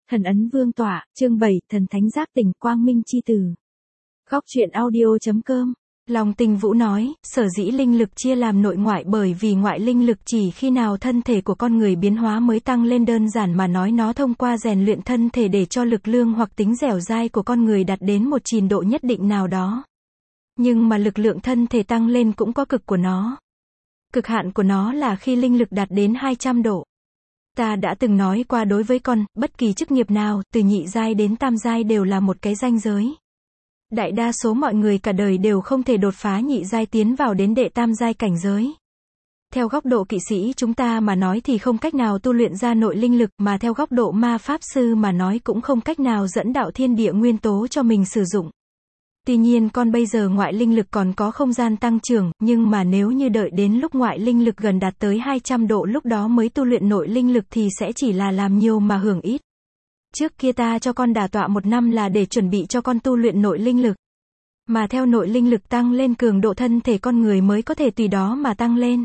Thần ấn vương tọa, chương 7, thần thánh giác tỉnh, quang minh chi tử. Góc truyện audio.com. Long Tinh Vũ nói, sở dĩ linh lực chia làm nội ngoại bởi vì ngoại linh lực chỉ khi nào thân thể của con người biến hóa mới tăng lên, đơn giản mà nói nó thông qua rèn luyện thân thể để cho lực lượng hoặc tính dẻo dai của con người đạt đến một trình độ nhất định nào đó. Nhưng mà lực lượng thân thể tăng lên cũng có cực của nó. Cực hạn của nó là khi linh lực đạt đến 200 độ. Ta đã từng nói qua, đối với bất kỳ chức nghiệp nào, từ nhị giai đến tam giai đều là một cái ranh giới. Đại đa số mọi người cả đời đều không thể đột phá nhị giai tiến vào đến đệ tam giai cảnh giới. Theo góc độ kỵ sĩ chúng ta mà nói thì không cách nào tu luyện ra nội linh lực, mà theo góc độ ma pháp sư mà nói cũng không cách nào dẫn đạo thiên địa nguyên tố cho mình sử dụng. Tuy nhiên bây giờ ngoại linh lực còn có không gian tăng trưởng, nhưng mà nếu như đợi đến lúc ngoại linh lực gần đạt tới 200 độ lúc đó mới tu luyện nội linh lực thì sẽ chỉ là làm nhiều mà hưởng ít. Trước kia ta cho con đả tọa 1 năm là để chuẩn bị cho con tu luyện nội linh lực. Mà theo nội linh lực tăng lên, cường độ thân thể con người mới có thể tùy đó mà tăng lên.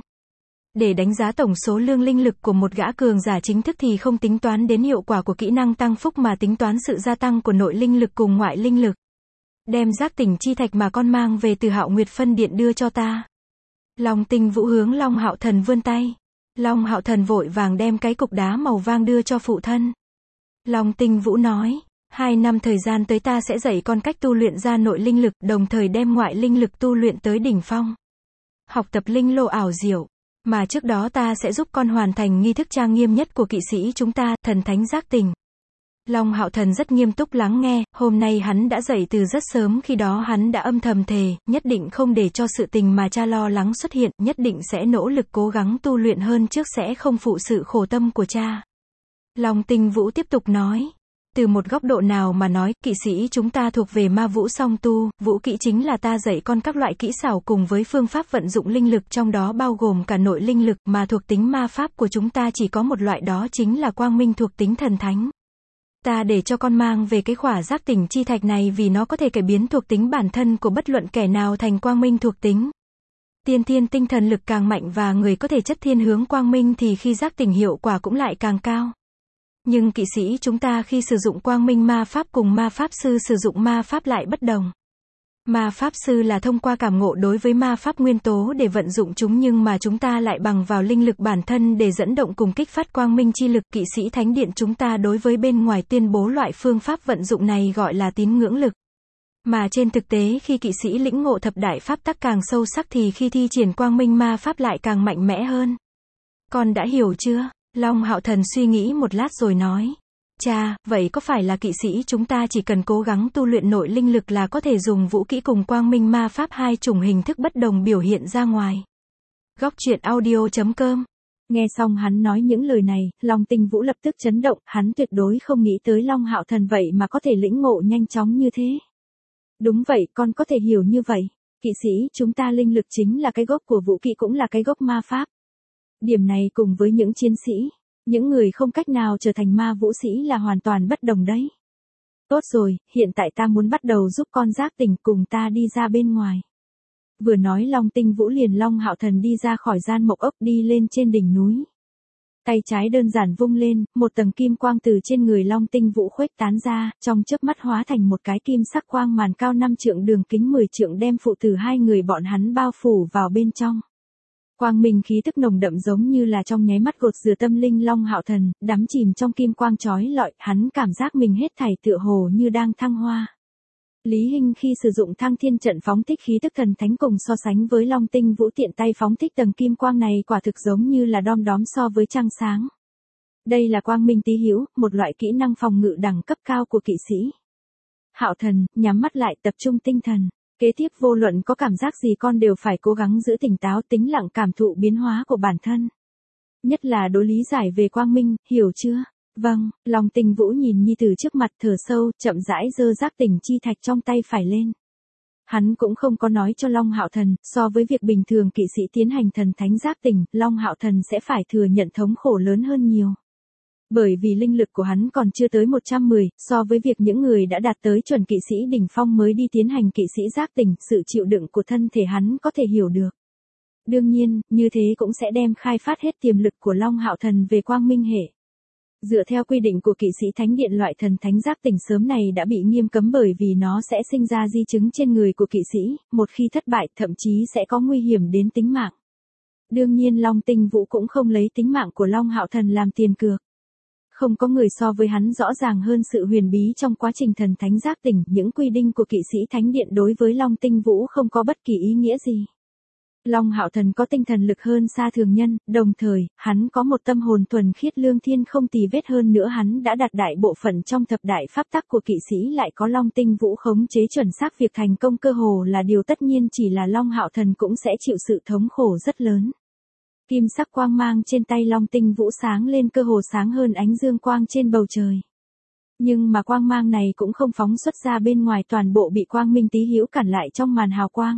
Để đánh giá tổng số lượng linh lực của một gã cường giả chính thức thì không tính toán đến hiệu quả của kỹ năng tăng phúc mà tính toán sự gia tăng của nội linh lực cùng ngoại linh lực. Đem giác tỉnh chi thạch mà con mang về từ Hạo Nguyệt Phân Điện đưa cho ta. Long Tinh Vũ hướng Long Hạo Thần vươn tay. Long Hạo Thần vội vàng đem cái cục đá màu vàng đưa cho phụ thân. Long Tinh Vũ nói, 2 năm thời gian tới ta sẽ dạy con cách tu luyện ra nội linh lực, đồng thời đem ngoại linh lực tu luyện tới đỉnh phong. Học tập linh lô ảo diệu. Mà trước đó ta sẽ giúp con hoàn thành nghi thức trang nghiêm nhất của kỵ sĩ chúng ta, thần thánh giác tỉnh. Long Hạo Thần rất nghiêm túc lắng nghe, hôm nay hắn đã dậy từ rất sớm, khi đó hắn đã âm thầm thề, nhất định không để cho sự tình mà cha lo lắng xuất hiện, nhất định sẽ nỗ lực cố gắng tu luyện hơn trước, sẽ không phụ sự khổ tâm của cha. Long Tinh Vũ tiếp tục nói, từ một góc độ nào mà nói, kỵ sĩ chúng ta thuộc về ma vũ song tu, vũ kỹ chính là ta dạy con các loại kỹ xảo cùng với phương pháp vận dụng linh lực, trong đó bao gồm cả nội linh lực, mà thuộc tính ma pháp của chúng ta chỉ có một loại, đó chính là quang minh thuộc tính thần thánh. Ta để cho con mang về cái khỏa giác tỉnh chi thạch này vì nó có thể cải biến thuộc tính bản thân của bất luận kẻ nào thành quang minh thuộc tính. Tiên thiên tinh thần lực càng mạnh và người có thể chất thiên hướng quang minh thì khi giác tỉnh hiệu quả cũng lại càng cao. Nhưng kỵ sĩ chúng ta khi sử dụng quang minh ma pháp cùng ma pháp sư sử dụng ma pháp lại bất đồng. Ma pháp sư là thông qua cảm ngộ đối với ma pháp nguyên tố để vận dụng chúng, nhưng mà chúng ta lại bằng vào linh lực bản thân để dẫn động cùng kích phát quang minh chi lực. Kỵ sĩ thánh điện chúng ta đối với bên ngoài tuyên bố loại phương pháp vận dụng này gọi là tín ngưỡng lực. Mà trên thực tế khi kỵ sĩ lĩnh ngộ thập đại pháp tắc càng sâu sắc thì khi thi triển quang minh ma pháp lại càng mạnh mẽ hơn. Con đã hiểu chưa? Long Hạo Thần suy nghĩ một lát rồi nói. Cha, vậy có phải là kỵ sĩ chúng ta chỉ cần cố gắng tu luyện nội linh lực là có thể dùng vũ kỹ cùng quang minh ma pháp hai chủng hình thức bất đồng biểu hiện ra ngoài? Góc truyện audio.com. Nghe xong hắn nói những lời này, Long Tinh Vũ lập tức chấn động, hắn tuyệt đối không nghĩ tới Long Hạo Thần vậy mà có thể lĩnh ngộ nhanh chóng như thế. Đúng vậy, con có thể hiểu như vậy. Kỵ sĩ chúng ta linh lực chính là cái gốc của vũ kỹ, cũng là cái gốc ma pháp. Điểm này cùng với những chiến sĩ, những người không cách nào trở thành ma vũ sĩ là hoàn toàn bất đồng đấy. Tốt rồi, hiện tại ta muốn bắt đầu giúp con giác tỉnh, cùng ta đi ra bên ngoài. Vừa nói Long Tinh Vũ liền Long Hạo Thần đi ra khỏi gian mộc ốc đi lên trên đỉnh núi. Tay trái đơn giản vung lên, một tầng kim quang từ trên người Long Tinh Vũ khuếch tán ra, trong chớp mắt hóa thành một cái kim sắc quang màn cao 5 trượng đường kính 10 trượng đem phụ tử hai người bọn hắn bao phủ vào bên trong. Quang minh khí tức nồng đậm giống như là trong nháy mắt gột rửa tâm linh Long Hạo Thần, đắm chìm trong kim quang chói lọi, hắn cảm giác mình hết thảy tựa hồ như đang thăng hoa. Lý Hinh khi sử dụng Thăng Thiên trận phóng thích khí tức thần thánh cùng so sánh với Long Tinh Vũ tiện tay phóng thích tầng kim quang này quả thực giống như là đom đóm so với trăng sáng. Đây là quang minh tý hữu, một loại kỹ năng phòng ngự đẳng cấp cao của kỵ sĩ. Hạo Thần, nhắm mắt lại, tập trung tinh thần. Kế tiếp vô luận có cảm giác gì con đều phải cố gắng giữ tỉnh táo, tĩnh lặng cảm thụ biến hóa của bản thân. Nhất là đối lý giải về quang minh, hiểu chưa? Vâng, Long Tinh Vũ nhìn nhi tử trước mặt thở sâu, chậm rãi giơ giác tỉnh chi thạch trong tay phải lên. Hắn cũng không có nói cho Long Hạo Thần, so với việc bình thường kỵ sĩ tiến hành thần thánh giác tỉnh, Long Hạo Thần sẽ phải thừa nhận thống khổ lớn hơn nhiều. Bởi vì linh lực của hắn còn chưa tới 110, so với việc những người đã đạt tới chuẩn kỵ sĩ đỉnh phong mới đi tiến hành kỵ sĩ giác tỉnh, sự chịu đựng của thân thể hắn có thể hiểu được. Đương nhiên, như thế cũng sẽ đem khai phát hết tiềm lực của Long Hạo Thần về quang minh hệ. Dựa theo quy định của kỵ sĩ thánh điện, loại thần thánh giác tỉnh sớm này đã bị nghiêm cấm bởi vì nó sẽ sinh ra di chứng trên người của kỵ sĩ, một khi thất bại thậm chí sẽ có nguy hiểm đến tính mạng. Đương nhiên Long Tinh Vũ cũng không lấy tính mạng của Long Hạo Thần làm tiền cược. Không có người so với hắn rõ ràng hơn sự huyền bí trong quá trình thần thánh giác tỉnh, những quy định của kỵ sĩ thánh điện đối với Long Tinh Vũ không có bất kỳ ý nghĩa gì. Long Hạo Thần có tinh thần lực hơn xa thường nhân, đồng thời, hắn có một tâm hồn thuần khiết lương thiên không tì vết, hơn nữa hắn đã đạt đại bộ phận trong thập đại pháp tắc của kỵ sĩ, lại có Long Tinh Vũ khống chế chuẩn xác, việc thành công cơ hồ là điều tất nhiên, chỉ là Long Hạo Thần cũng sẽ chịu sự thống khổ rất lớn. Kim sắc quang mang trên tay Long Tinh Vũ sáng lên cơ hồ sáng hơn ánh dương quang trên bầu trời. Nhưng mà quang mang này cũng không phóng xuất ra bên ngoài, toàn bộ bị quang minh tí hữu cản lại trong màn hào quang.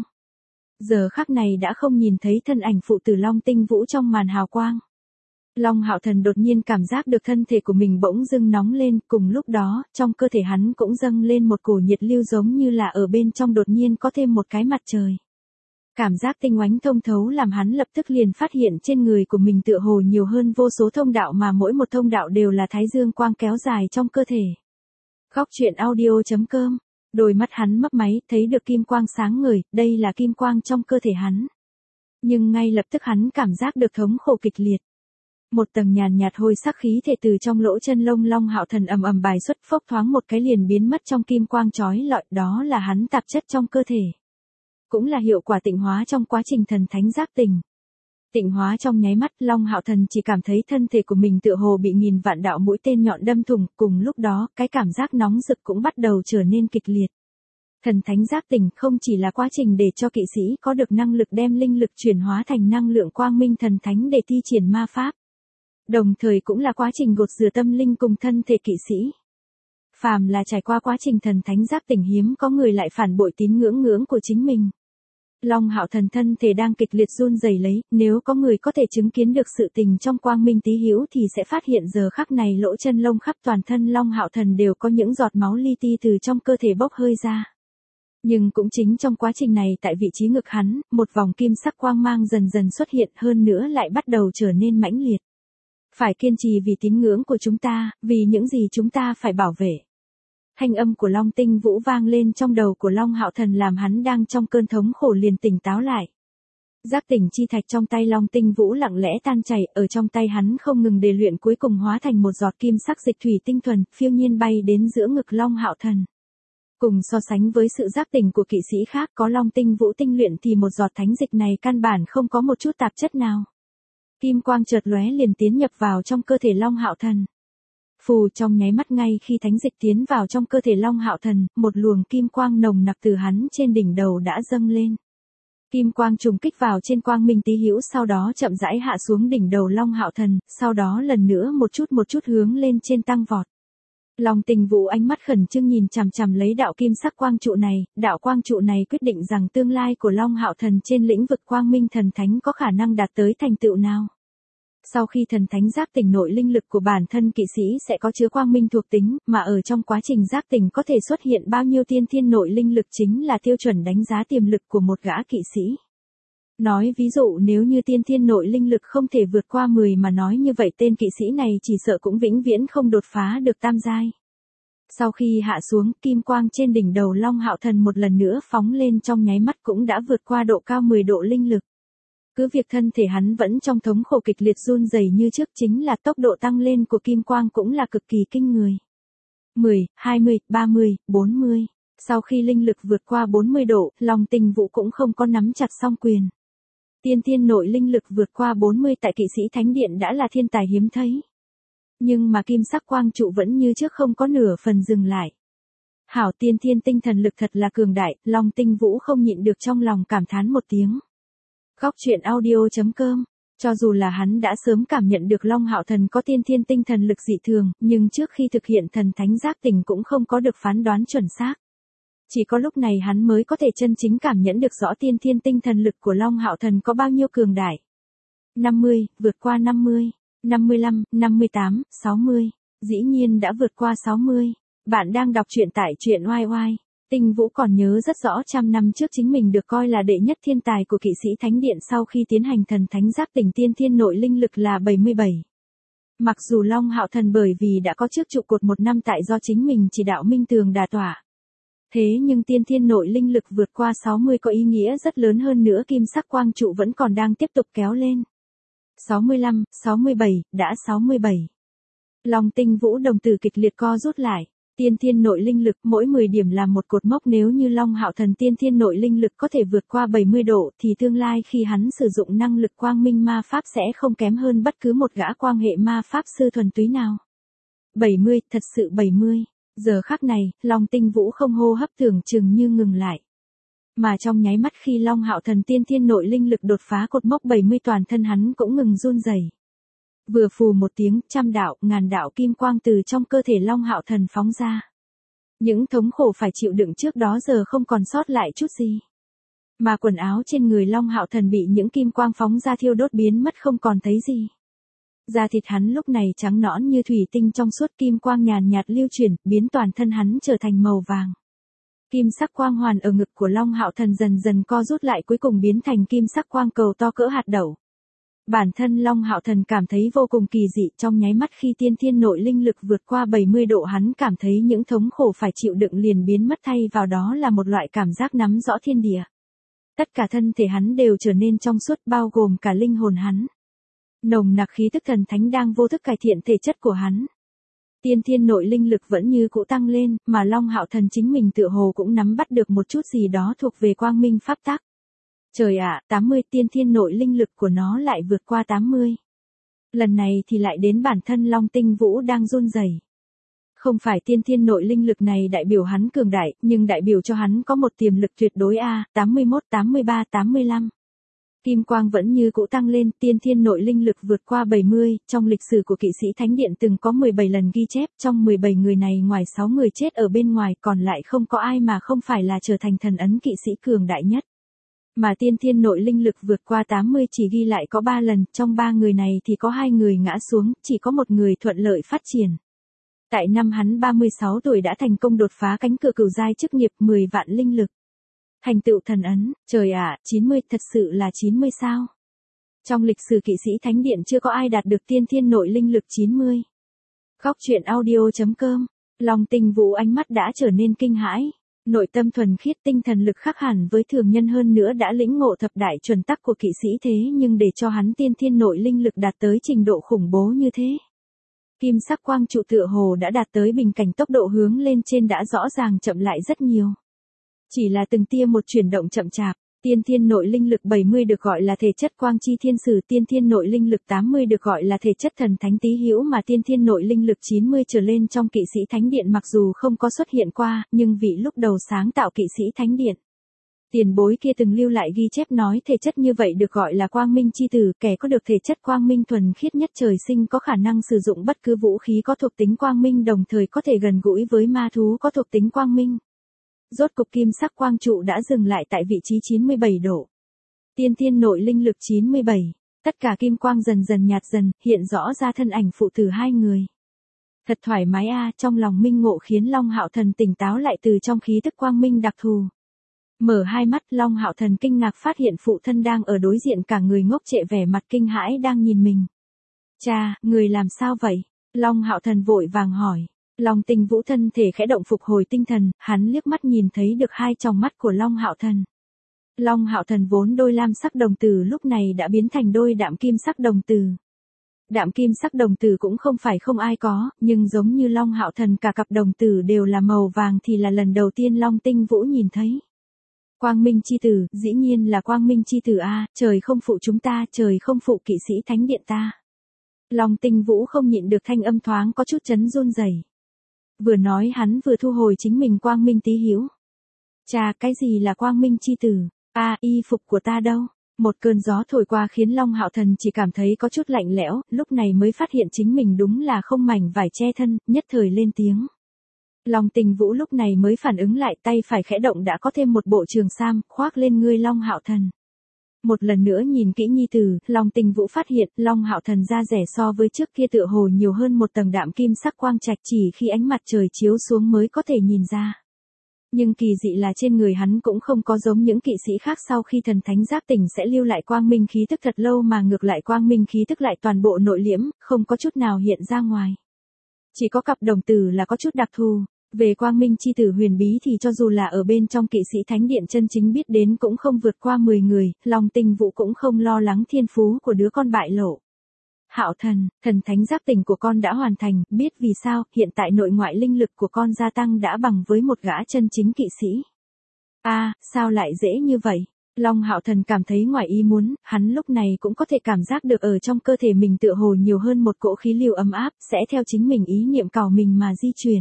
Giờ khắc này đã không nhìn thấy thân ảnh phụ tử Long Tinh Vũ trong màn hào quang. Long Hạo Thần đột nhiên cảm giác được thân thể của mình bỗng dưng nóng lên, cùng lúc đó, trong cơ thể hắn cũng dâng lên một cổ nhiệt lưu, giống như là ở bên trong đột nhiên có thêm một cái mặt trời. Cảm giác tinh oánh thông thấu làm hắn lập tức liền phát hiện trên người của mình tựa hồ nhiều hơn vô số thông đạo, mà mỗi một thông đạo đều là thái dương quang kéo dài trong cơ thể. Góc truyện audio.com. Đôi mắt hắn mấp máy, thấy được kim quang sáng ngời, đây là kim quang trong cơ thể hắn. Nhưng ngay lập tức hắn cảm giác được thống khổ kịch liệt. Một tầng nhàn nhạt hôi sắc khí thể từ trong lỗ chân lông Long Hạo Thần ầm ầm bài xuất, phốc thoáng một cái liền biến mất trong kim quang chói lọi, đó là hắn tạp chất trong cơ thể. Cũng là hiệu quả tịnh hóa trong quá trình thần thánh giác tỉnh. Tịnh hóa trong nháy mắt, Long Hạo Thần chỉ cảm thấy thân thể của mình tựa hồ bị nghìn vạn đạo mũi tên nhọn đâm thủng, cùng lúc đó, cái cảm giác nóng rực cũng bắt đầu trở nên kịch liệt. Thần thánh giác tỉnh không chỉ là quá trình để cho kỵ sĩ có được năng lực đem linh lực chuyển hóa thành năng lượng quang minh thần thánh để thi triển ma pháp. Đồng thời cũng là quá trình gột rửa tâm linh cùng thân thể kỵ sĩ. Phàm là trải qua quá trình thần thánh giác tỉnh, hiếm có người lại phản bội tín ngưỡng của chính mình. Long Hạo Thần thân thể đang kịch liệt run rẩy lấy, nếu có người có thể chứng kiến được sự tình trong quang minh tí hữu thì sẽ phát hiện giờ khắc này lỗ chân lông khắp toàn thân Long Hạo Thần đều có những giọt máu li ti từ trong cơ thể bốc hơi ra. Nhưng cũng chính trong quá trình này, tại vị trí ngực hắn, một vòng kim sắc quang mang dần dần xuất hiện, hơn nữa lại bắt đầu trở nên mãnh liệt. Phải kiên trì vì tín ngưỡng của chúng ta, vì những gì chúng ta phải bảo vệ. Thanh âm của Long Tinh Vũ vang lên trong đầu của Long Hạo Thần, làm hắn đang trong cơn thống khổ liền tỉnh táo lại. Giác tỉnh chi thạch trong tay Long Tinh Vũ lặng lẽ tan chảy, ở trong tay hắn không ngừng đề luyện, cuối cùng hóa thành một giọt kim sắc dịch thủy tinh thuần, phiêu nhiên bay đến giữa ngực Long Hạo Thần. Cùng so sánh với sự giác tỉnh của kỵ sĩ khác có Long Tinh Vũ tinh luyện thì một giọt thánh dịch này căn bản không có một chút tạp chất nào. Kim quang chợt lóe liền tiến nhập vào trong cơ thể Long Hạo Thần. Phù, trong nháy mắt ngay khi thánh dịch tiến vào trong cơ thể Long Hạo Thần, một luồng kim quang nồng nặc từ hắn trên đỉnh đầu đã dâng lên. Kim quang trùng kích vào trên quang minh tí hữu, sau đó chậm rãi hạ xuống đỉnh đầu Long Hạo Thần, sau đó lần nữa một chút hướng lên trên tăng vọt. Long Tinh Vũ ánh mắt khẩn trương nhìn chằm chằm lấy đạo kim sắc quang trụ này, đạo quang trụ này quyết định rằng tương lai của Long Hạo Thần trên lĩnh vực quang minh thần thánh có khả năng đạt tới thành tựu nào. Sau khi thần thánh giác tỉnh, nội linh lực của bản thân kỵ sĩ sẽ có chứa quang minh thuộc tính, mà ở trong quá trình giác tỉnh có thể xuất hiện bao nhiêu tiên thiên nội linh lực chính là tiêu chuẩn đánh giá tiềm lực của một gã kỵ sĩ. Nói ví dụ nếu như tiên thiên nội linh lực không thể vượt qua 10 mà nói như vậy tên kỵ sĩ này chỉ sợ cũng vĩnh viễn không đột phá được tam giai. Sau khi hạ xuống, kim quang trên đỉnh đầu Long Hạo Thần một lần nữa phóng lên, trong nháy mắt cũng đã vượt qua độ cao 10 độ linh lực. Cứ việc thân thể hắn vẫn trong thống khổ kịch liệt run rẩy như trước, chính là tốc độ tăng lên của kim quang cũng là cực kỳ kinh người. 10, 20, 30, 40. Sau khi linh lực vượt qua 40 độ, Long Tinh Vũ cũng không có nắm chặt song quyền. Tiên thiên nội linh lực vượt qua 40 tại kỵ sĩ thánh điện đã là thiên tài hiếm thấy. Nhưng mà kim sắc quang trụ vẫn như trước không có nửa phần dừng lại. Hảo, tiên thiên tinh thần lực thật là cường đại, Long Tinh Vũ không nhịn được trong lòng cảm thán một tiếng. Góc truyện audio.com. Cho dù là hắn đã sớm cảm nhận được Long Hạo Thần có tiên thiên tinh thần lực dị thường, nhưng trước khi thực hiện thần thánh giác tỉnh cũng không có được phán đoán chuẩn xác. Chỉ có lúc này hắn mới có thể chân chính cảm nhận được rõ tiên thiên tinh thần lực của Long Hạo Thần có bao nhiêu cường đại. 50, vượt qua 50, 55, 58, 60, dĩ nhiên đã vượt qua 60. Bạn đang đọc truyện tại truyện YY. Tinh Vũ còn nhớ rất rõ 100 năm trước chính mình được coi là đệ nhất thiên tài của kỵ sĩ thánh điện sau khi tiến hành thần thánh giác tỉnh tiên thiên nội linh lực là 77. Mặc dù Long Hạo Thần bởi vì đã có trước trụ cột một năm tại do chính mình chỉ đạo minh tường đả tỏa. Thế nhưng tiên thiên nội linh lực vượt qua 60 có ý nghĩa rất lớn hơn nữa kim sắc quang trụ vẫn còn đang tiếp tục kéo lên. 65, 67, đã 67. Long tinh vũ đồng tử kịch liệt co rút lại. Tiên thiên nội linh lực mỗi 10 điểm là một cột mốc, nếu như Long Hạo Thần tiên thiên nội linh lực có thể vượt qua 70 độ thì tương lai khi hắn sử dụng năng lực quang minh ma pháp sẽ không kém hơn bất cứ một gã quan hệ ma pháp sư thuần túy nào. 70, thật sự 70. Giờ khắc này, Long tinh vũ không hô hấp tưởng chừng như ngừng lại. Mà trong nháy mắt khi Long Hạo Thần tiên thiên nội linh lực đột phá cột mốc 70 toàn thân hắn cũng ngừng run rẩy. Vừa phù một tiếng, trăm đạo, ngàn đạo kim quang từ trong cơ thể Long Hạo Thần phóng ra. Những thống khổ phải chịu đựng trước đó giờ không còn sót lại chút gì. Mà quần áo trên người Long Hạo Thần bị những kim quang phóng ra thiêu đốt biến mất không còn thấy gì. Da thịt hắn lúc này trắng nõn như thủy tinh trong suốt, kim quang nhàn nhạt lưu chuyển, biến toàn thân hắn trở thành màu vàng. Kim sắc quang hoàn ở ngực của Long Hạo Thần dần dần co rút lại, cuối cùng biến thành kim sắc quang cầu to cỡ hạt đậu. Bản thân Long Hạo Thần cảm thấy vô cùng kỳ dị, trong nháy mắt khi tiên thiên nội linh lực vượt qua 70 độ hắn cảm thấy những thống khổ phải chịu đựng liền biến mất, thay vào đó là một loại cảm giác nắm rõ thiên địa. Tất cả thân thể hắn đều trở nên trong suốt, bao gồm cả linh hồn hắn. Nồng nặc khí tức thần thánh đang vô thức cải thiện thể chất của hắn. Tiên thiên nội linh lực vẫn như cũ tăng lên, mà Long Hạo Thần chính mình tựa hồ cũng nắm bắt được một chút gì đó thuộc về quang minh pháp tắc. Trời ạ, 80, tiên thiên nội linh lực của nó lại vượt qua 80. Lần này thì lại đến bản thân Long tinh vũ đang run rẩy. Không phải tiên thiên nội linh lực này đại biểu hắn cường đại, nhưng đại biểu cho hắn có một tiềm lực tuyệt đối a, 81, 83, 85. Kim quang vẫn như cũ tăng lên, tiên thiên nội linh lực vượt qua 70, trong lịch sử của kỵ sĩ Thánh Điện từng có 17 lần ghi chép, trong 17 người này ngoài 6 người chết ở bên ngoài còn lại không có ai mà không phải là trở thành thần ấn kỵ sĩ cường đại nhất. Mà tiên thiên nội linh lực vượt qua 80 chỉ ghi lại có 3 lần, trong 3 người này thì có 2 người ngã xuống, chỉ có một người thuận lợi phát triển. Tại năm hắn 36 tuổi đã thành công đột phá cánh cửa cửu giai chức nghiệp 10 vạn linh lực. Thành tựu thần ấn, trời ạ, 90, thật sự là 90 sao? Trong lịch sử kỵ sĩ Thánh Điện chưa có ai đạt được tiên thiên nội linh lực 90. Góc truyện audio.com, Long tinh vũ ánh mắt đã trở nên kinh hãi. Nội tâm thuần khiết, tinh thần lực khác hẳn với thường nhân, hơn nữa đã lĩnh ngộ thập đại chuẩn tắc của kỵ sĩ, thế nhưng để cho hắn tiên thiên nội linh lực đạt tới trình độ khủng bố như thế. Kim sắc quang trụ tựa hồ đã đạt tới bình cảnh, tốc độ hướng lên trên đã rõ ràng chậm lại rất nhiều. Chỉ là từng tia một chuyển động chậm chạp. Tiên thiên nội linh lực 70 được gọi là thể chất quang chi thiên sử, tiên thiên nội linh lực 80 được gọi là thể chất thần thánh tý hữu, mà tiên thiên nội linh lực 90 trở lên trong kỵ sĩ Thánh Điện mặc dù không có xuất hiện qua, nhưng vị lúc đầu sáng tạo kỵ sĩ Thánh Điện. Tiền bối kia từng lưu lại ghi chép nói thể chất như vậy được gọi là quang minh chi tử, kẻ có được thể chất quang minh thuần khiết nhất trời sinh có khả năng sử dụng bất cứ vũ khí có thuộc tính quang minh, đồng thời có thể gần gũi với ma thú có thuộc tính quang minh. Rốt cục kim sắc quang trụ đã dừng lại tại vị trí 97 độ. Tiên thiên nội linh lực 97. Tất cả kim quang dần dần nhạt dần, hiện rõ ra thân ảnh phụ tử hai người. Thật thoải mái a, trong lòng minh ngộ khiến Long Hạo Thần tỉnh táo lại từ trong khí tức quang minh đặc thù. Mở hai mắt, Long Hạo Thần kinh ngạc phát hiện phụ thân đang ở đối diện, cả người ngốc trệ, vẻ mặt kinh hãi đang nhìn mình. Cha, người làm sao vậy? Long Hạo Thần vội vàng hỏi. Long tinh vũ thân thể khẽ động phục hồi tinh thần, hắn liếc mắt nhìn thấy được hai tròng mắt của Long Hạo Thần. Long Hạo Thần vốn đôi lam sắc đồng tử lúc này đã biến thành đôi đạm kim sắc đồng tử. Đạm kim sắc đồng tử cũng không phải không ai có, nhưng giống như Long Hạo Thần cả cặp đồng tử đều là màu vàng thì là lần đầu tiên Long tinh vũ nhìn thấy. Quang minh chi tử, dĩ nhiên là quang minh chi tử a, trời không phụ chúng ta, trời không phụ kỵ sĩ Thánh Điện ta. Long tinh vũ không nhịn được thanh âm thoáng có chút chấn run rẩy. Vừa nói hắn vừa thu hồi chính mình quang minh tí hữu. Cha, cái gì là quang minh chi tử? Y phục của ta đâu? Một cơn gió thổi qua khiến Long Hạo Thần chỉ cảm thấy có chút lạnh lẽo, lúc này mới phát hiện chính mình đúng là không mảnh vải che thân, nhất thời lên tiếng. Long tinh vũ lúc này mới phản ứng lại, tay phải khẽ động đã có thêm một bộ trường sam, khoác lên người Long Hạo Thần. Một lần nữa nhìn kỹ nhi tử, Long tinh vũ phát hiện Long Hạo Thần da rẻ so với trước kia tựa hồ nhiều hơn một tầng đạm kim sắc quang trạch, chỉ khi ánh mặt trời chiếu xuống mới có thể nhìn ra. Nhưng kỳ dị là trên người hắn cũng không có giống những kỵ sĩ khác sau khi thần thánh giác tỉnh sẽ lưu lại quang minh khí tức thật lâu mà ngược lại quang minh khí tức lại toàn bộ nội liễm, không có chút nào hiện ra ngoài. Chỉ có cặp đồng tử là có chút đặc thù. Về quang minh chi tử huyền bí thì cho dù là ở bên trong kỵ sĩ thánh điện chân chính biết đến cũng không vượt qua 10 người, Long Tinh Vũ cũng không lo lắng thiên phú của đứa con bại lộ. Hạo thần, thần thánh giác tỉnh của con đã hoàn thành, biết vì sao, hiện tại nội ngoại linh lực của con gia tăng đã bằng với một gã chân chính kỵ sĩ. Sao lại dễ như vậy? Long Hạo thần cảm thấy ngoài ý muốn, hắn lúc này cũng có thể cảm giác được ở trong cơ thể mình tựa hồ nhiều hơn một cỗ khí lưu ấm áp, sẽ theo chính mình ý niệm cào mình mà di chuyển.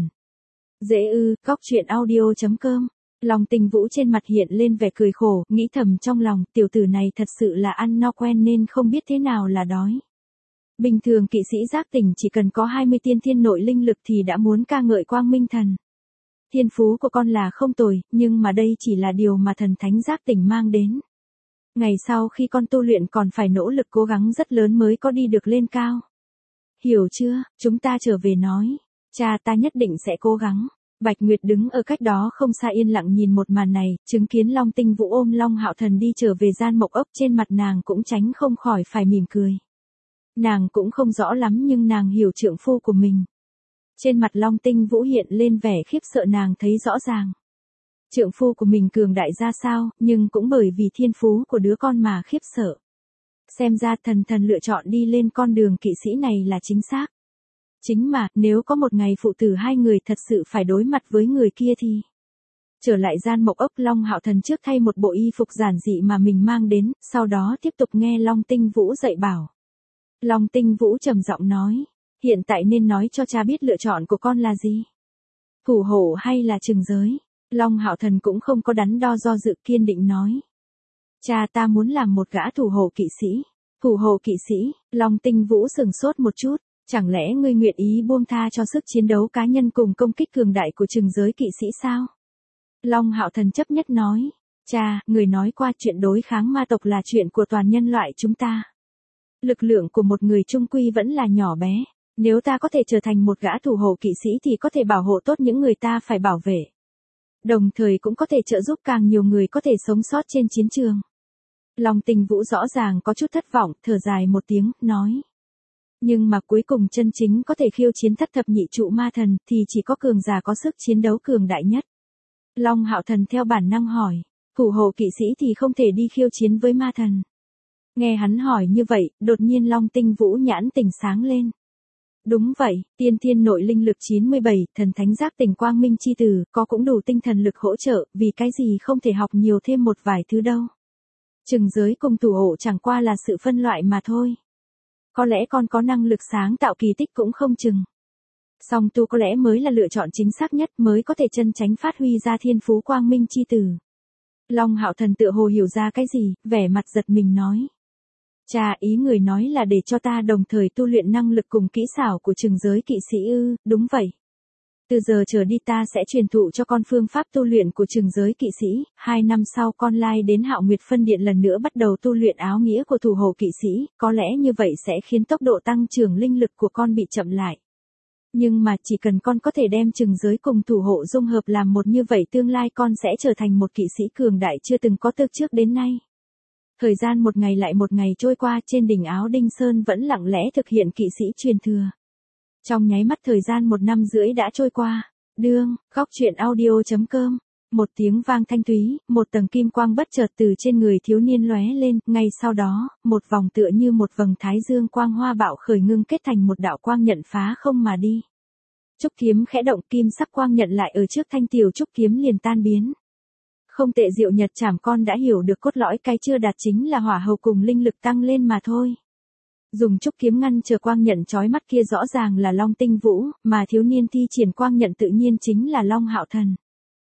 Dễ ư, góc chuyện audio.com. Long Tinh Vũ trên mặt hiện lên vẻ cười khổ, nghĩ thầm trong lòng, tiểu tử này thật sự là ăn no quen nên không biết thế nào là đói. Bình thường kỵ sĩ giác tỉnh chỉ cần có 20 tiên thiên nội linh lực thì đã muốn ca ngợi quang minh thần. Thiên phú của con là không tồi, nhưng mà đây chỉ là điều mà thần thánh giác tỉnh mang đến. Ngày sau khi con tu luyện còn phải nỗ lực cố gắng rất lớn mới có đi được lên cao. Hiểu chưa, chúng ta trở về nói. Cha ta nhất định sẽ cố gắng. Bạch Nguyệt đứng ở cách đó không xa yên lặng nhìn một màn này, chứng kiến Long Tinh Vũ ôm Long Hạo thần đi trở về gian mộc ốc, trên mặt nàng cũng tránh không khỏi phải mỉm cười. Nàng cũng không rõ lắm nhưng nàng hiểu trượng phu của mình. Trên mặt Long Tinh Vũ hiện lên vẻ khiếp sợ, nàng thấy rõ ràng. Trượng phu của mình cường đại ra sao, nhưng cũng bởi vì thiên phú của đứa con mà khiếp sợ. Xem ra thần lựa chọn đi lên con đường kỵ sĩ này là chính xác. Chính mà, nếu có một ngày phụ tử hai người thật sự phải đối mặt với người kia thì... Trở lại gian mộc ốc, Long Hạo thần trước thay một bộ y phục giản dị mà mình mang đến, sau đó tiếp tục nghe Long Tinh Vũ dạy bảo. Long Tinh Vũ trầm giọng nói, hiện tại nên nói cho cha biết lựa chọn của con là gì? Thủ hộ hay là trừng giới? Long Hạo thần cũng không có đắn đo do dự, kiên định nói. Cha ta muốn làm một gã thủ hộ kỵ sĩ. Thủ hộ kỵ sĩ, Long Tinh Vũ sừng sốt một chút. Chẳng lẽ ngươi nguyện ý buông tha cho sức chiến đấu cá nhân cùng công kích cường đại của trừng giới kỵ sĩ sao? Long Hạo thần chấp nhất nói. Cha, người nói qua chuyện đối kháng ma tộc là chuyện của toàn nhân loại chúng ta. Lực lượng của một người trung quy vẫn là nhỏ bé. Nếu ta có thể trở thành một gã thủ hộ kỵ sĩ thì có thể bảo hộ tốt những người ta phải bảo vệ. Đồng thời cũng có thể trợ giúp càng nhiều người có thể sống sót trên chiến trường. Long Tinh Vũ rõ ràng có chút thất vọng, thở dài một tiếng, nói. Nhưng mà cuối cùng chân chính có thể khiêu chiến thất thập nhị trụ ma thần thì chỉ có cường giả có sức chiến đấu cường đại nhất. Long Hạo thần theo bản năng hỏi, thủ hộ kỵ sĩ thì không thể đi khiêu chiến với ma thần. Nghe hắn hỏi như vậy, đột nhiên Long Tinh Vũ nhãn tỉnh sáng lên. Đúng vậy, tiên thiên nội linh lực 97, thần thánh giác tỉnh quang minh chi tử, có cũng đủ tinh thần lực hỗ trợ, vì cái gì không thể học nhiều thêm một vài thứ đâu. Trừng giới cùng thủ hộ chẳng qua là sự phân loại mà thôi. Có lẽ con có năng lực sáng tạo kỳ tích cũng không chừng. Song tu có lẽ mới là lựa chọn chính xác nhất, mới có thể chân chánh phát huy ra thiên phú quang minh chi tử. Long Hạo thần tựa hồ hiểu ra cái gì, vẻ mặt giật mình nói. Cha, ý người nói là để cho ta đồng thời tu luyện năng lực cùng kỹ xảo của trừng giới kỵ sĩ ư? Đúng vậy. Từ giờ trở đi ta sẽ truyền thụ cho con phương pháp tu luyện của trừng giới kỵ sĩ, 2 năm sau con lai đến Hạo Nguyệt Phân Điện lần nữa bắt đầu tu luyện áo nghĩa của thủ hộ kỵ sĩ, có lẽ như vậy sẽ khiến tốc độ tăng trưởng linh lực của con bị chậm lại. Nhưng mà chỉ cần con có thể đem trừng giới cùng thủ hộ dung hợp làm một, như vậy tương lai con sẽ trở thành một kỵ sĩ cường đại chưa từng có từ trước đến nay. Thời gian một ngày lại một ngày trôi qua, trên đỉnh Áo Đinh Sơn vẫn lặng lẽ thực hiện kỵ sĩ truyền thừa. Trong nháy mắt thời gian 1 năm rưỡi đã trôi qua. Đương, góc chuyện audio.com. Một tiếng vang thanh thúy, một tầng kim quang bất chợt từ trên người thiếu niên lóe lên, ngay sau đó, một vòng tựa như một vầng thái dương quang hoa bạo khởi ngưng kết thành một đạo quang nhận phá không mà đi. Trúc kiếm khẽ động, kim sắc quang nhận lại ở trước thanh tiểu trúc kiếm liền tan biến. Không tệ, Diệu Nhật Trảm, con đã hiểu được cốt lõi, cái chưa đạt chính là hỏa hầu cùng linh lực tăng lên mà thôi. Dùng trúc kiếm ngăn chờ quang nhận chói mắt kia rõ ràng là Long Tinh Vũ, mà thiếu niên thi triển quang nhận tự nhiên chính là Long Hạo thần.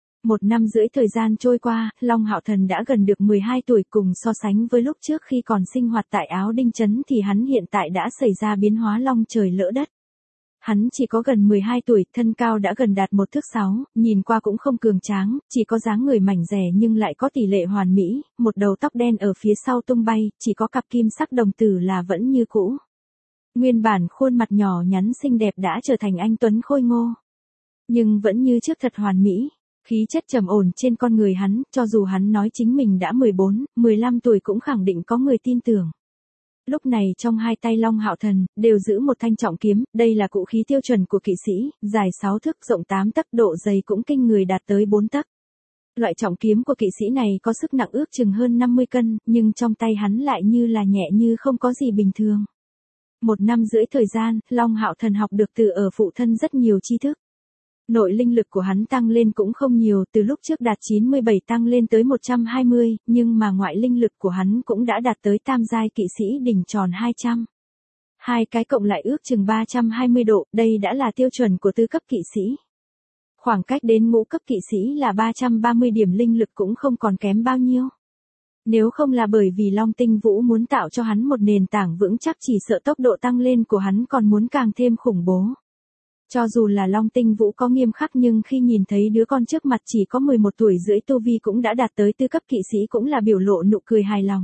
1 năm rưỡi thời gian trôi qua, Long Hạo thần đã gần được 12 tuổi, cùng so sánh với lúc trước khi còn sinh hoạt tại Áo Đinh Trấn thì hắn hiện tại đã xảy ra biến hóa long trời lỡ đất. Hắn chỉ có gần 12 tuổi, thân cao đã gần đạt 1 thước 6, nhìn qua cũng không cường tráng, chỉ có dáng người mảnh dẻ nhưng lại có tỷ lệ hoàn mỹ, một đầu tóc đen ở phía sau tung bay, chỉ có cặp kim sắc đồng tử là vẫn như cũ. Nguyên bản khuôn mặt nhỏ nhắn xinh đẹp đã trở thành anh tuấn khôi ngô. Nhưng vẫn như trước thật hoàn mỹ. Khí chất trầm ổn trên con người hắn, cho dù hắn nói chính mình đã 14, 15 tuổi cũng khẳng định có người tin tưởng. Lúc này trong hai tay Long Hạo Thần, đều giữ một thanh trọng kiếm, đây là cụ khí tiêu chuẩn của kỵ sĩ, dài 6 thước, rộng 8 tấc, độ dày cũng kinh người đạt tới 4 tấc. Loại trọng kiếm của kỵ sĩ này có sức nặng ước chừng hơn 50 cân, nhưng trong tay hắn lại như là nhẹ như không có gì bình thường. 1 năm rưỡi thời gian, Long Hạo Thần học được từ ở phụ thân rất nhiều tri thức. Nội linh lực của hắn tăng lên cũng không nhiều, từ lúc trước đạt 97 tăng lên tới 120, nhưng mà ngoại linh lực của hắn cũng đã đạt tới tam giai kỵ sĩ đỉnh tròn 200. Hai cái cộng lại ước chừng 320 độ, đây đã là tiêu chuẩn của tứ cấp kỵ sĩ. Khoảng cách đến ngũ cấp kỵ sĩ là 330 điểm linh lực cũng không còn kém bao nhiêu. Nếu không là bởi vì Long Tinh Vũ muốn tạo cho hắn một nền tảng vững chắc, chỉ sợ tốc độ tăng lên của hắn còn muốn càng thêm khủng bố. Cho dù là Long Tinh Vũ có nghiêm khắc nhưng khi nhìn thấy đứa con trước mặt chỉ có 11 tuổi rưỡi tu vi cũng đã đạt tới tứ cấp kỵ sĩ cũng là biểu lộ nụ cười hài lòng.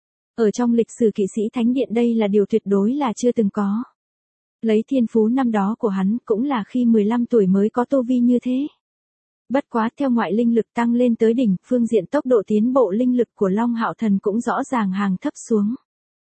Ở trong lịch sử kỵ sĩ thánh điện đây là điều tuyệt đối là chưa từng có. Lấy thiên phú năm đó của hắn cũng là khi 15 tuổi mới có tu vi như thế. Bất quá theo ngoại linh lực tăng lên tới đỉnh, phương diện tốc độ tiến bộ linh lực của Long Hạo Thần cũng rõ ràng hàng thấp xuống.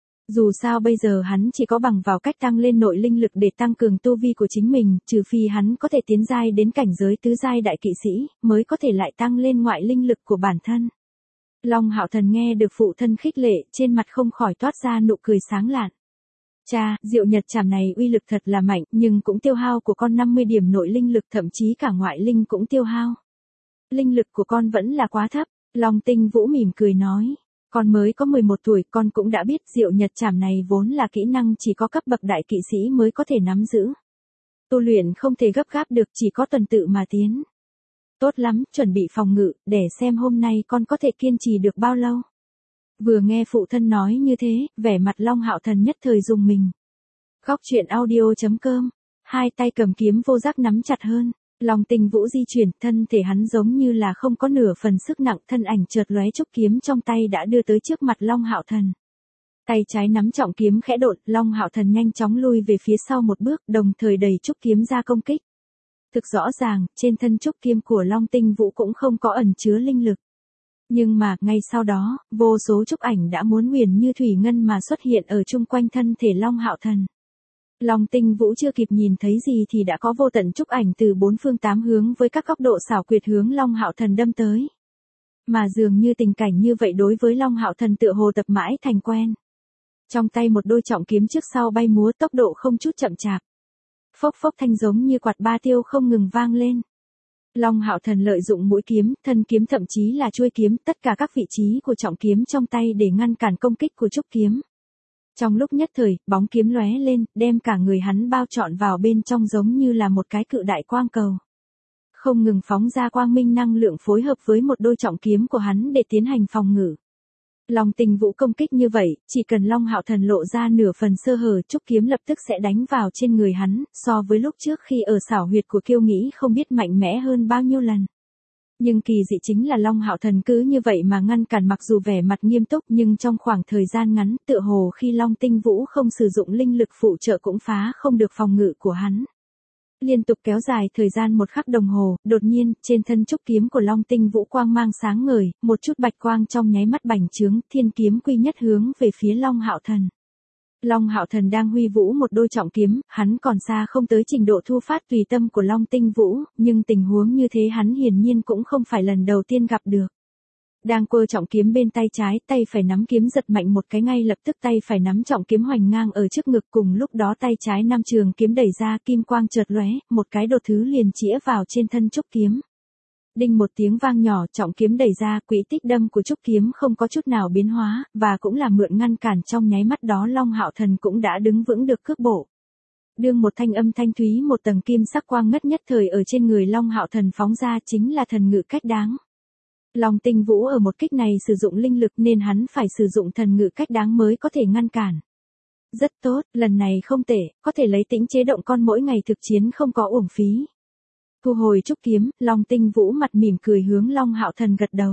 Dù sao bây giờ hắn chỉ có bằng vào cách tăng lên nội linh lực để tăng cường tu vi của chính mình, trừ phi hắn có thể tiến giai đến cảnh giới tứ giai đại kỵ sĩ, mới có thể lại tăng lên ngoại linh lực của bản thân. Long Hạo Thần nghe được phụ thân khích lệ, trên mặt không khỏi toát ra nụ cười sáng lạn. Cha, Diệu Nhật Trảm này uy lực thật là mạnh, nhưng cũng tiêu hao của con 50 điểm nội linh lực, thậm chí cả ngoại linh cũng tiêu hao. Linh lực của con vẫn là quá thấp, Long Tinh Vũ mỉm cười nói. Con mới có 11 tuổi, con cũng đã biết Diệu Nhật Trảm này vốn là kỹ năng chỉ có cấp bậc đại kỵ sĩ mới có thể nắm giữ. Tu luyện không thể gấp gáp được, chỉ có tuần tự mà tiến. Tốt lắm, chuẩn bị phòng ngự, để xem hôm nay con có thể kiên trì được bao lâu. Vừa nghe phụ thân nói như thế, vẻ mặt Long Hạo Thần nhất thời rùng mình. Góc truyện audio.com, hai tay cầm kiếm vô giác nắm chặt hơn. Long Tinh Vũ di chuyển, thân thể hắn giống như là không có nửa phần sức nặng, thân ảnh chợt lóe, trúc kiếm trong tay đã đưa tới trước mặt Long Hạo Thần. Tay trái nắm trọng kiếm khẽ độn, Long Hạo Thần nhanh chóng lui về phía sau một bước, đồng thời đẩy trúc kiếm ra công kích. Thực rõ ràng, trên thân trúc kiếm của Long Tinh Vũ cũng không có ẩn chứa linh lực. Nhưng mà, ngay sau đó, vô số trúc ảnh đã muốn huyền như thủy ngân mà xuất hiện ở chung quanh thân thể Long Hạo Thần. Long Tinh Vũ chưa kịp nhìn thấy gì thì đã có vô tận trúc ảnh từ 4 phương 8 hướng với các góc độ xảo quyệt hướng Long Hạo Thần đâm tới. Mà dường như tình cảnh như vậy đối với Long Hạo Thần tựa hồ tập mãi thành quen. Trong tay một đôi trọng kiếm trước sau bay múa, tốc độ không chút chậm chạp. Phốc phốc thanh giống như quạt ba tiêu không ngừng vang lên. Long Hạo Thần lợi dụng mũi kiếm, thân kiếm thậm chí là chuôi kiếm, tất cả các vị trí của trọng kiếm trong tay để ngăn cản công kích của trúc kiếm. Trong lúc nhất thời, bóng kiếm lóe lên, đem cả người hắn bao trọn vào bên trong giống như là một cái cự đại quang cầu. Không ngừng phóng ra quang minh năng lượng phối hợp với một đôi trọng kiếm của hắn để tiến hành phòng ngự. Long Tinh Vũ công kích như vậy, chỉ cần Long Hạo Thần lộ ra nửa phần sơ hở, trúc kiếm lập tức sẽ đánh vào trên người hắn, so với lúc trước khi ở xảo huyệt của Kiêu Nghĩ không biết mạnh mẽ hơn bao nhiêu lần. Nhưng kỳ dị chính là Long Hạo Thần cứ như vậy mà ngăn cản, mặc dù vẻ mặt nghiêm túc nhưng trong khoảng thời gian ngắn tựa hồ khi Long Tinh Vũ không sử dụng linh lực phụ trợ cũng phá không được phòng ngự của hắn. Liên tục kéo dài thời gian 1 khắc đồng hồ, đột nhiên, trên thân trúc kiếm của Long Tinh Vũ quang mang sáng ngời, một chút bạch quang trong nháy mắt bành trướng, thiên kiếm quy nhất hướng về phía Long Hạo Thần. Long Hạo Thần đang huy vũ một đôi trọng kiếm, hắn còn xa không tới trình độ thu phát tùy tâm của Long Tinh Vũ, nhưng tình huống như thế hắn hiển nhiên cũng không phải lần đầu tiên gặp được. Đang quơ trọng kiếm bên tay trái, tay phải nắm kiếm giật mạnh một cái, ngay lập tức tay phải nắm trọng kiếm hoành ngang ở trước ngực, cùng lúc đó tay trái nam trường kiếm đẩy ra, kim quang chợt lóe, một cái đột thứ liền chĩa vào trên thân trúc kiếm. Đinh một tiếng vang nhỏ, trọng kiếm đẩy ra, quỹ tích đâm của trúc kiếm không có chút nào biến hóa, và cũng là mượn ngăn cản, trong nháy mắt đó Long Hạo Thần cũng đã đứng vững được cước bộ. Đương một thanh âm thanh thúy, một tầng kim sắc quang ngất nhất thời ở trên người Long Hạo Thần phóng ra, chính là thần ngự cách đáng. Long Tinh Vũ ở một kích này sử dụng linh lực nên hắn phải sử dụng thần ngự cách đáng mới có thể ngăn cản. Rất tốt, lần này không tệ, có thể lấy tĩnh chế động con mỗi ngày thực chiến không có uổng phí. Thu hồi trúc kiếm, Long Tinh Vũ mặt mỉm cười hướng Long Hạo Thần gật đầu.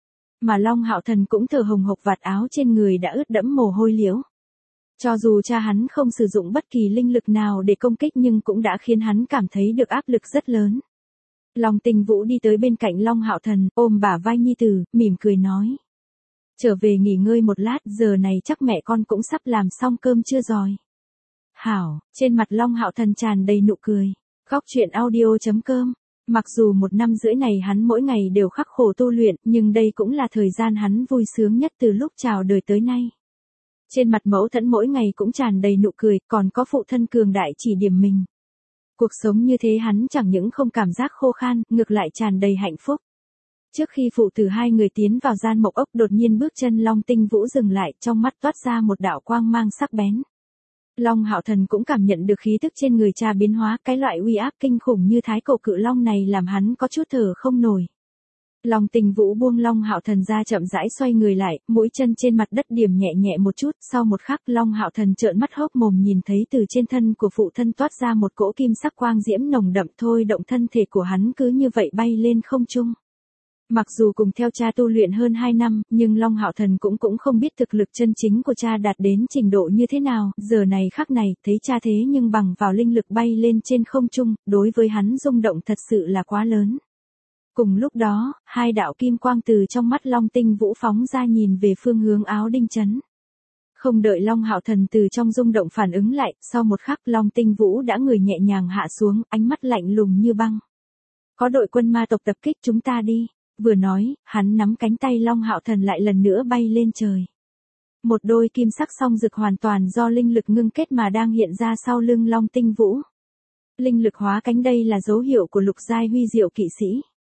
Mà Long Hạo Thần cũng thở hồng hộc, vạt áo trên người đã ướt đẫm mồ hôi liễu. Cho dù cha hắn không sử dụng bất kỳ linh lực nào để công kích nhưng cũng đã khiến hắn cảm thấy được áp lực rất lớn. Long Tinh Vũ đi tới bên cạnh Long Hạo Thần, ôm bả vai nhi tử, mỉm cười nói. Trở về nghỉ ngơi một lát, giờ này chắc mẹ con cũng sắp làm xong cơm trưa rồi. Hảo, trên mặt Long Hạo Thần tràn đầy nụ cười. Góc truyện audio.com. Mặc dù 1 năm rưỡi này hắn mỗi ngày đều khắc khổ tu luyện, nhưng đây cũng là thời gian hắn vui sướng nhất từ lúc chào đời tới nay. Trên mặt mẫu thân mỗi ngày cũng tràn đầy nụ cười, còn có phụ thân cường đại chỉ điểm mình. Cuộc sống như thế hắn chẳng những không cảm giác khô khan, ngược lại tràn đầy hạnh phúc. Trước khi phụ tử hai người tiến vào gian mộc ốc, đột nhiên bước chân Long Tinh Vũ dừng lại, trong mắt toát ra một đạo quang mang sắc bén. Long Hạo Thần cũng cảm nhận được khí tức trên người cha biến hóa, cái loại uy áp kinh khủng như thái cổ cự long này làm hắn có chút thở không nổi. Long Tinh Vũ buông Long Hạo Thần ra, chậm rãi xoay người lại, mũi chân trên mặt đất điểm nhẹ nhẹ một chút, sau một khắc Long Hạo Thần trợn mắt hốc mồm nhìn thấy từ trên thân của phụ thân toát ra một cỗ kim sắc quang diễm nồng đậm, thôi động thân thể của hắn cứ như vậy bay lên không trung. Mặc dù cùng theo cha tu luyện hơn 2 năm, nhưng Long Hạo Thần cũng không biết thực lực chân chính của cha đạt đến trình độ như thế nào, giờ này khắc này, thấy cha thế nhưng bằng vào linh lực bay lên trên không trung, đối với hắn rung động thật sự là quá lớn. Cùng lúc đó, 2 đạo kim quang từ trong mắt Long Tinh Vũ phóng ra nhìn về phương hướng Áo Đinh Trấn. Không đợi Long Hạo Thần từ trong rung động phản ứng lại, sau một khắc Long Tinh Vũ đã người nhẹ nhàng hạ xuống, ánh mắt lạnh lùng như băng. Có đội quân ma tộc tập kích chúng ta đi. Vừa nói, hắn nắm cánh tay Long Hạo Thần lại lần nữa bay lên trời. Một đôi kim sắc song rực hoàn toàn do linh lực ngưng kết mà đang hiện ra sau lưng Long Tinh Vũ. Linh lực hóa cánh, đây là dấu hiệu của lục giai huy diệu kỵ sĩ.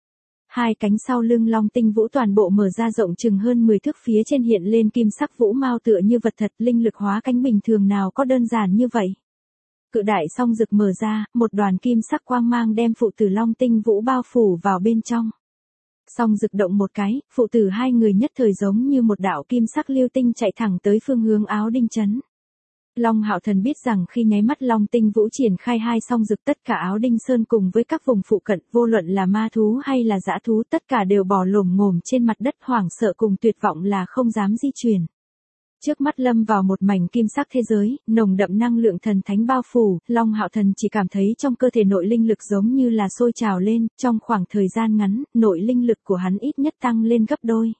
2 cánh sau lưng Long Tinh Vũ toàn bộ mở ra rộng chừng hơn 10 thước, phía trên hiện lên kim sắc vũ mao tựa như vật thật, linh lực hóa cánh bình thường nào có đơn giản như vậy. Cự đại song rực mở ra, một đoàn kim sắc quang mang đem phụ tử Long Tinh Vũ bao phủ vào bên trong. Song rực động một cái, phụ tử hai người nhất thời giống như một đạo kim sắc lưu tinh chạy thẳng tới phương hướng Áo Đinh Trấn. Long Hạo Thần biết rằng khi nháy mắt Long Tinh Vũ triển khai 2 song rực, tất cả Áo Đinh Sơn cùng với các vùng phụ cận, vô luận là ma thú hay là dã thú, tất cả đều bò lổm ngổm trên mặt đất, hoảng sợ cùng tuyệt vọng là không dám di chuyển. Trước mắt lâm vào một mảnh kim sắc thế giới, nồng đậm năng lượng thần thánh bao phủ, Long Hạo Thần chỉ cảm thấy trong cơ thể nội linh lực giống như là sôi trào lên, trong khoảng thời gian ngắn, nội linh lực của hắn ít nhất tăng lên gấp đôi.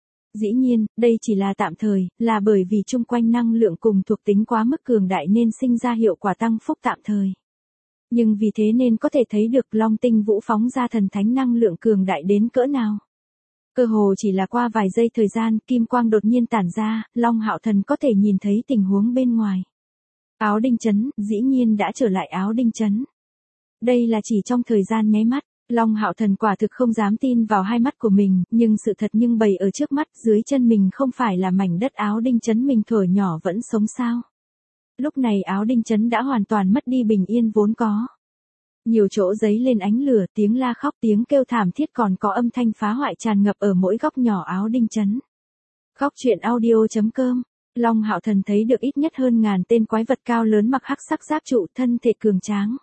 Dĩ nhiên, đây chỉ là tạm thời, là bởi vì chung quanh năng lượng cùng thuộc tính quá mức cường đại nên sinh ra hiệu quả tăng phúc tạm thời. Nhưng vì thế nên có thể thấy được Long Tinh Vũ phóng ra thần thánh năng lượng cường đại đến cỡ nào. Cơ hồ chỉ là qua vài giây thời gian, kim quang đột nhiên tản ra, Long Hạo Thần có thể nhìn thấy tình huống bên ngoài. Áo Đinh Trấn, dĩ nhiên đã trở lại Áo Đinh Trấn. Đây là chỉ trong thời gian nháy mắt, Long Hạo Thần quả thực không dám tin vào hai mắt của mình, nhưng sự thật nhưng bày ở trước mắt, dưới chân mình không phải là mảnh đất Áo Đinh Trấn mình thuở nhỏ vẫn sống sao. Lúc này Áo Đinh Trấn đã hoàn toàn mất đi bình yên vốn có. Nhiều chỗ giấy lên ánh lửa, tiếng la khóc, tiếng kêu thảm thiết, còn có âm thanh phá hoại tràn ngập ở mỗi góc nhỏ Áo Đinh Trấn. Góc truyện audio.com. Long Hạo Thần thấy được ít nhất hơn 1000 tên quái vật cao lớn mặc hắc sắc giáp trụ, thân thể cường tráng.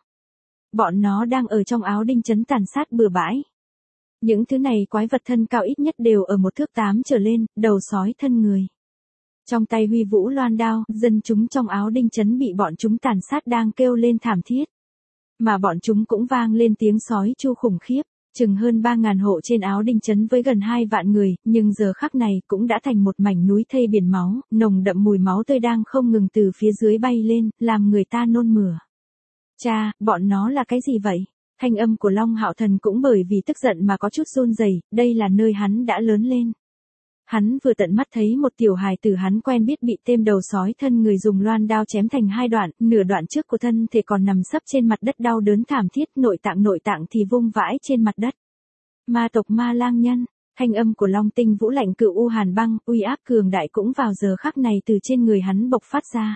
Bọn nó đang ở trong Áo Đinh Trấn tàn sát bừa bãi. Những thứ này quái vật thân cao ít nhất đều ở 1 thước 8 trở lên, đầu sói thân người. Trong tay huy vũ loan đao, dân chúng trong Áo Đinh Trấn bị bọn chúng tàn sát đang kêu lên thảm thiết. Mà bọn chúng cũng vang lên tiếng sói tru khủng khiếp, chừng hơn 3000 hộ trên Áo Đinh Trấn với gần 2 vạn người, nhưng giờ khắc này cũng đã thành một mảnh núi thây biển máu, nồng đậm mùi máu tươi đang không ngừng từ phía dưới bay lên, làm người ta nôn mửa. Cha, bọn nó là cái gì vậy? Thanh âm của Long Hạo Thần cũng bởi vì tức giận mà có chút run rẩy, đây là nơi hắn đã lớn lên. Hắn vừa tận mắt thấy một tiểu hài tử hắn quen biết bị tên đầu sói thân người dùng loan đao chém thành 2 đoạn, nửa đoạn trước của thân thể còn nằm sấp trên mặt đất đau đớn thảm thiết, nội tạng thì vung vãi trên mặt đất. Ma tộc Ma Lang Nhân, thanh âm của Long Tinh Vũ lạnh cự u hàn băng, uy áp cường đại cũng vào giờ khắc này từ trên người hắn bộc phát ra.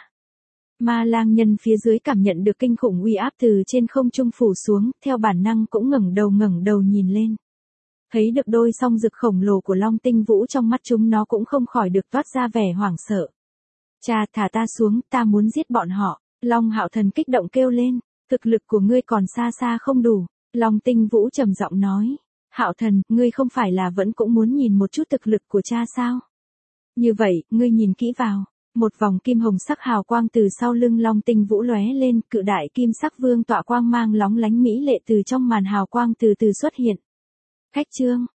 Ma Lang Nhân phía dưới cảm nhận được kinh khủng uy áp từ trên không trung phủ xuống, theo bản năng cũng ngẩng đầu nhìn lên. Thấy được đôi song rực khổng lồ của Long Tinh Vũ, trong mắt chúng nó cũng không khỏi được toát ra vẻ hoảng sợ. Cha, thả ta xuống, ta muốn giết bọn họ. Long Hạo Thần kích động kêu lên, thực lực của ngươi còn xa xa không đủ. Long Tinh Vũ trầm giọng nói, Hạo Thần, ngươi không phải là vẫn cũng muốn nhìn một chút thực lực của cha sao? Như vậy, ngươi nhìn kỹ vào. Một vòng kim hồng sắc hào quang từ sau lưng Long Tinh Vũ lóe lên, cự đại kim sắc vương tọa quang mang lóng lánh mỹ lệ từ trong màn hào quang từ từ xuất hiện. Khách trương,